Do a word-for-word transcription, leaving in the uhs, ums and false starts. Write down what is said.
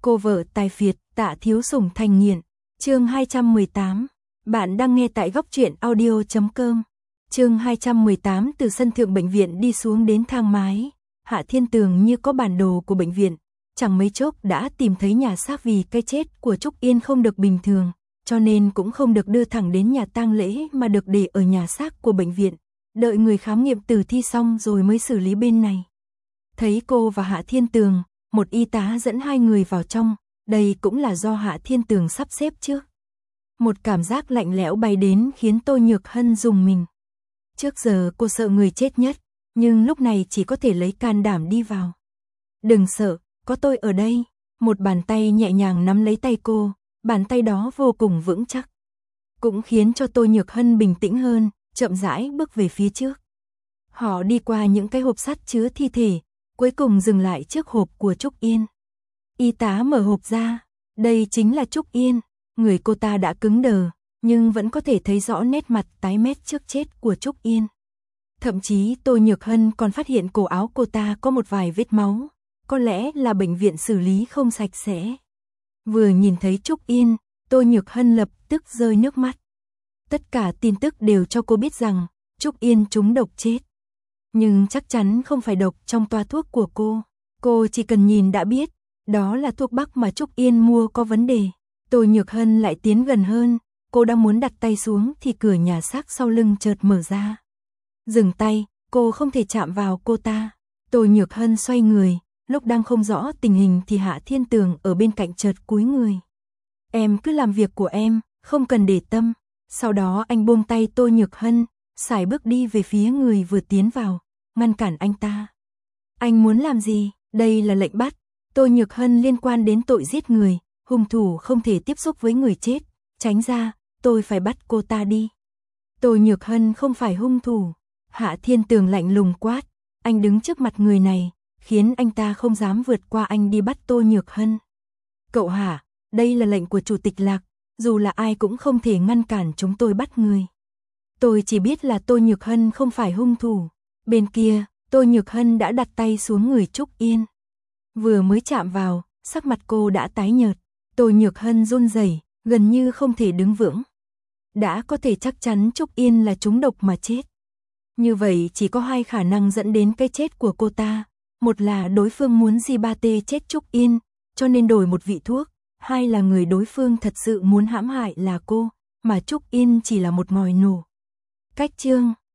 Cô vợ tài phiệt, Tạ Thiếu Sủng thành nghiện. Chương hai trăm mười tám. Bạn đang nghe tại góc truyện audio chấm com. Chương hai trăm mười tám. Từ sân thượng bệnh viện đi xuống đến thang máy, Hạ Thiên Tường như có bản đồ của bệnh viện, chẳng mấy chốc đã tìm thấy nhà xác. Vì cái chết của Trúc Yên không được bình thường, cho nên cũng không được đưa thẳng đến nhà tang lễ mà được để ở nhà xác của bệnh viện, đợi người khám nghiệm tử thi xong rồi mới xử lý bên này. Thấy cô và Hạ Thiên Tường, một y tá dẫn hai người vào trong, đây cũng là do Hạ Thiên Tường sắp xếp trước. Một cảm giác lạnh lẽo bay đến khiến Tô Nhược Hân rùng mình. Trước giờ cô sợ người chết nhất, nhưng lúc này chỉ có thể lấy can đảm đi vào. Đừng sợ, có tôi ở đây. Một bàn tay nhẹ nhàng nắm lấy tay cô, bàn tay đó vô cùng vững chắc, cũng khiến cho Tô Nhược Hân bình tĩnh hơn, chậm rãi bước về phía trước. Họ đi qua những cái hộp sắt chứa thi thể, cuối cùng dừng lại trước hộp của Trúc Yên. Y tá mở hộp ra, đây chính là Trúc Yên. Người cô ta đã cứng đờ, nhưng vẫn có thể thấy rõ nét mặt tái mét trước chết của Trúc Yên. Thậm chí Tô Nhược Hân còn phát hiện cổ áo cô ta có một vài vết máu, có lẽ là bệnh viện xử lý không sạch sẽ. Vừa nhìn thấy Trúc Yên, Tô Nhược Hân lập tức rơi nước mắt. Tất cả tin tức đều cho cô biết rằng Trúc Yên trúng độc chết. Nhưng chắc chắn không phải độc trong toa thuốc của cô. Cô chỉ cần nhìn đã biết, đó là thuốc bắc mà Trúc Yên mua có vấn đề. Tô Nhược Hân lại tiến gần hơn, cô đang muốn đặt tay xuống thì cửa nhà xác sau lưng chợt mở ra. Dừng tay, cô không thể chạm vào cô ta. Tô Nhược Hân xoay người, lúc đang không rõ tình hình thì Hạ Thiên Tường ở bên cạnh chợt cúi người. Em cứ làm việc của em, không cần để tâm. Sau đó anh buông tay Tô Nhược Hân, sải bước đi về phía người vừa tiến vào, ngăn cản anh ta. Anh muốn làm gì? Đây là lệnh bắt. Tô Nhược Hân liên quan đến tội giết người, hung thủ không thể tiếp xúc với người chết. Tránh ra, tôi phải bắt cô ta đi. Tô Nhược Hân không phải hung thủ. Hạ Thiên Tường lạnh lùng quát. Anh đứng trước mặt người này, khiến anh ta không dám vượt qua anh đi bắt Tô Nhược Hân. Cậu Hạ, đây là lệnh của Chủ tịch Lạc, dù là ai cũng không thể ngăn cản chúng tôi bắt người. Tôi chỉ biết là Tô Nhược Hân không phải hung thủ. Bên kia, Tô Nhược Hân đã đặt tay xuống người Trúc Yên. Vừa mới chạm vào, sắc mặt cô đã tái nhợt. Tô Nhược Hân run rẩy, gần như không thể đứng vững. Đã có thể chắc chắn Trúc Yên là trúng độc mà chết. Như vậy chỉ có hai khả năng dẫn đến cái chết của cô ta. Một là đối phương muốn Di Ba Tê chết Trúc Yên, cho nên đổi một vị thuốc. Hai là người đối phương thật sự muốn hãm hại là cô, mà Trúc Yên chỉ là một ngòi nổ. Cách chương